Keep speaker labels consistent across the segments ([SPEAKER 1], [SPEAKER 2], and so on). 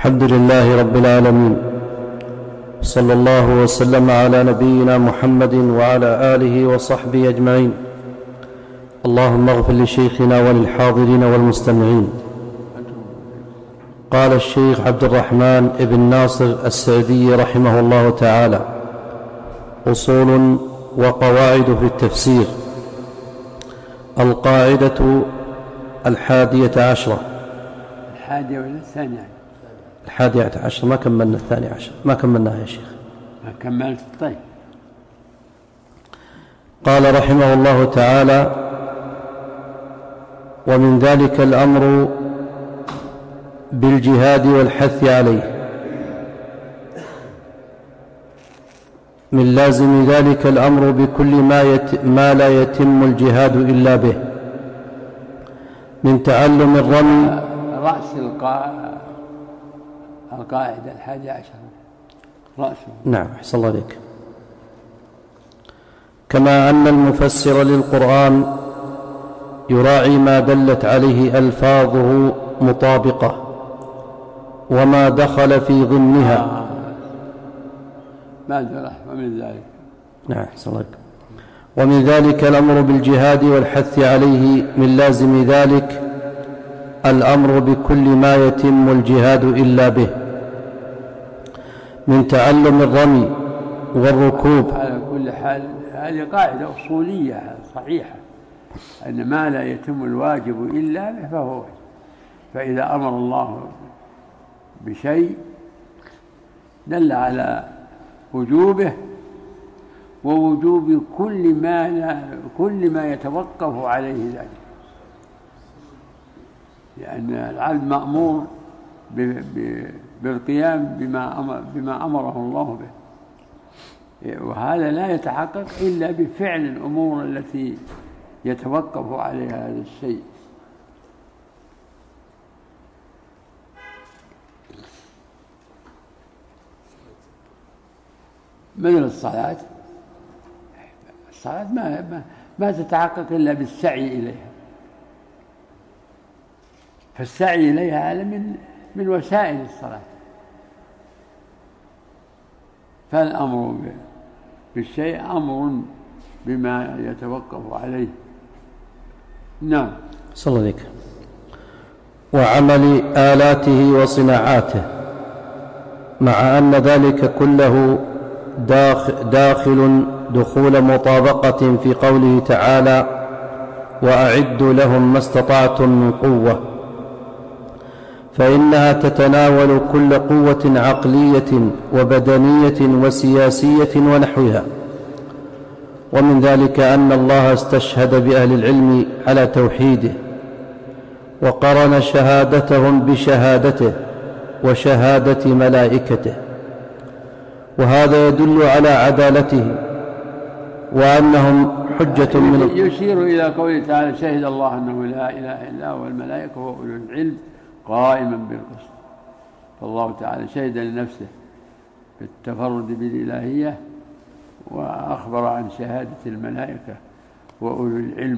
[SPEAKER 1] الحمد لله رب العالمين، صلى الله وسلم على نبينا محمد وعلى آله وصحبه أجمعين. اللهم اغفر لشيخنا وللحاضرين والمستمعين. قال الشيخ عبد الرحمن بن ناصر السعدي رحمه الله تعالى: أصول وقواعد في التفسير. القاعدة 11. 11 ما كملنا 12، ما كملناها يا شيخ.
[SPEAKER 2] ما كملت. طيب.
[SPEAKER 1] قال رحمه الله تعالى: ومن ذلك الأمر بالجهاد والحث عليه. من لازم ذلك الأمر بكل ما لا يتم الجهاد إلا به، من تعلم الرمي.
[SPEAKER 2] رأس القاعدة 11 رأسه.
[SPEAKER 1] نعم، أحسن الله عليك. كما أن المفسر للقرآن يراعي ما دلت عليه ألفاظه مطابقة وما دخل في ضمنها.
[SPEAKER 2] ومن ذلك.
[SPEAKER 1] نعم، أحسن الله عليك. ومن ذلك الأمر بالجهاد والحث عليه. من لازم ذلك الأمر بكل ما يتم الجهاد إلا به، من تعلم الرمي والركوب.
[SPEAKER 2] على كل حال هذه قاعدة أصولية صحيحة، أن ما لا يتم الواجب إلا به فهو واجب. فإذا أمر الله بشيء دل على وجوبه ووجوب كل ما يتوقف عليه ذلك، لأن العبد مأمور بالقيام بما أمره الله به، وهذا لا يتحقق إلا بفعل الأمور التي يتوقف عليها هذا الشيء. مثل الصلاة ما تتحقق إلا بالسعي إليها، فالسعي إليها هذا من وسائل الصلاة. فالأمر بالشيء أمر بما يتوقف عليه. نعم.
[SPEAKER 1] صلى الله عليك. وعمل آلاته وصناعاته، مع أن ذلك كله داخل دخول مطابقة في قوله تعالى: وأعدوا لهم ما استطعتم من قوة، فإنها تتناول كل قوة عقلية وبدنية وسياسية ونحوها. ومن ذلك أن الله استشهد بأهل العلم على توحيده، وقرن شهادتهم بشهادته وشهادة ملائكته، وهذا يدل على عدالته وأنهم حجة من.
[SPEAKER 2] يشير إلى قوله تعالى: شهد الله أنه لا إله إلا هو والملائكة وأولو العلم قائما بالقسط. فالله تعالى شهد لنفسه بالتفرد بالإلهية، وأخبر عن شهادة الملائكة وأولو العلم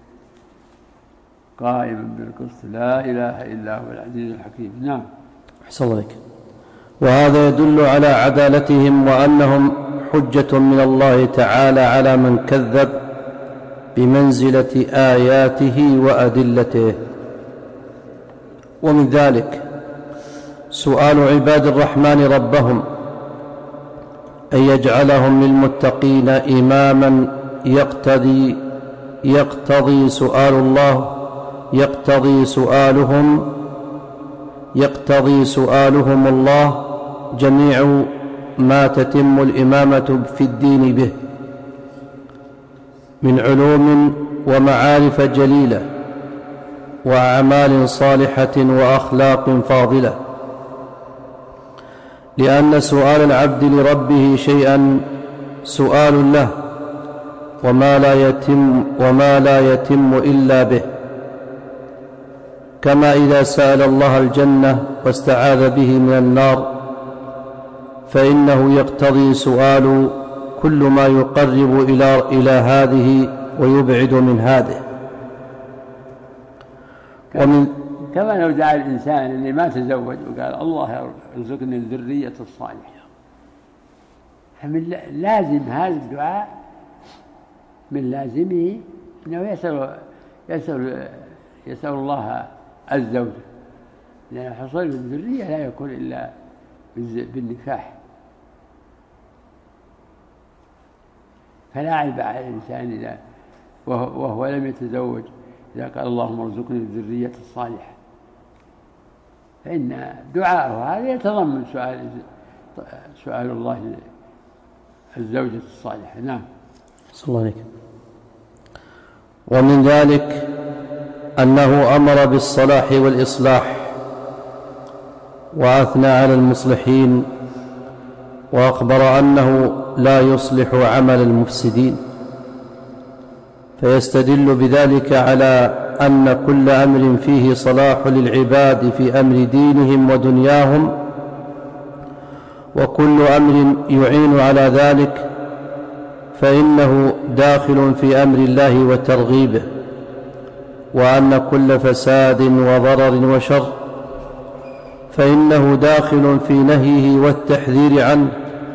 [SPEAKER 2] قائما بالقسط لا إله إلا هو العزيز الحكيم. نعم.
[SPEAKER 1] أحسن الله عليك. وهذا يدل على عدالتهم وأنهم حجة من الله تعالى على من كذب بمنزلة آياته وأدلته. ومن ذلك سؤال عباد الرحمن ربهم أن يجعلهم للمتقين إماما يقتضي سؤالهم الله جميع ما تتم الإمامة في الدين به من علوم ومعارف جليلة وأعمال صالحة وأخلاق فاضلة، لأن سؤال العبد لربه شيئا سؤال له، وما لا يتم إلا به. كما إذا سأل الله الجنة واستعاذ به من النار، فإنه يقتضي سؤال كل ما يقرب إلى هذه ويبعد من هذه.
[SPEAKER 2] كما لو دعا الإنسان اللي ما تزوج وقال الله يرزقني الذرية الصالحة، فمن لازم هذا الدعاء من لازمه أنه يسأل الله الزوجة، لأن حصول الذرية لا يكون إلا بالنكاح. فلا عيب على الإنسان إذا وهو لم يتزوج إذا قال اللهم ارزقني الذرية الصالحة، فإن دعاءه هذا يتضمن سؤال الله الزوجة الصالحة. نعم.
[SPEAKER 1] صلى الله عليه وسلم. ومن ذلك أنه أمر بالصلاح والإصلاح وأثنى على المصلحين، وأخبر أنه لا يصلح عمل المفسدين، فيستدل بذلك على أن كل أمر فيه صلاح للعباد في أمر دينهم ودنياهم، وكل أمر يعين على ذلك فإنه داخل في أمر الله وترغيبه، وأن كل فساد وضرر وشر فإنه داخل في نهيه والتحذير عنه،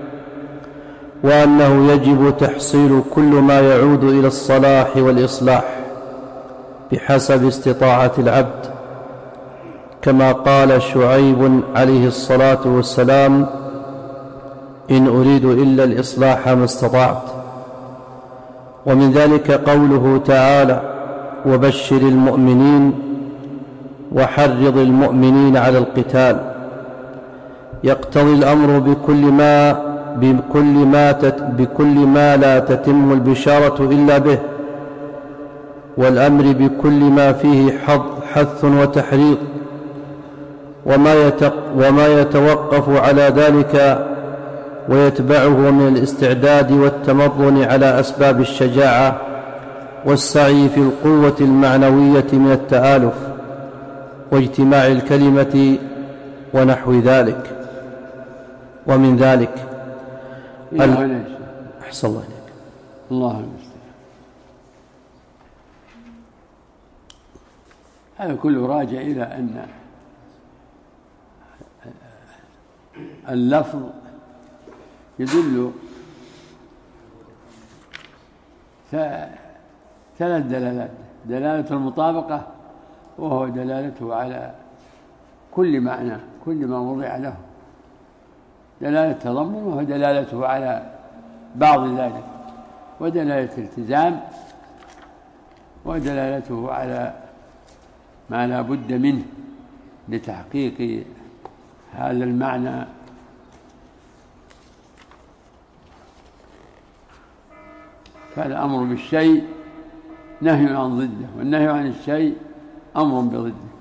[SPEAKER 1] وأنه يجب تحصيل كل ما يعود إلى الصلاح والإصلاح بحسب استطاعة العبد، كما قال شعيب عليه الصلاة والسلام: إن أريد إلا الإصلاح ما استطعت. ومن ذلك قوله تعالى: وبشر المؤمنين وحرض المؤمنين على القتال، يقتضي الأمر بكل ما لا تتم البشارة إلا به، والأمر بكل ما فيه حث وتحريض، وما يتوقف على ذلك ويتبعه من الاستعداد والتمرن على أسباب الشجاعة والسعي في القوة المعنوية من التآلف واجتماع الكلمة ونحو ذلك. ومن ذلك أحسن الله إليك.
[SPEAKER 2] الله المستعان. هذا كله راجع إلى أن اللفظ يدل ثلاث دلالات: دلالة المطابقة، وهو دلالته على كل معنى، كل ما وضع له; دلالة التضمن، وهو دلالته على بعض ذلك; ودلالة الالتزام، ودلالته على ما لا بد منه لتحقيق هذا المعنى. فالأمر بالشيء نهي عن ضده، والنهي عن الشيء أمر بضده.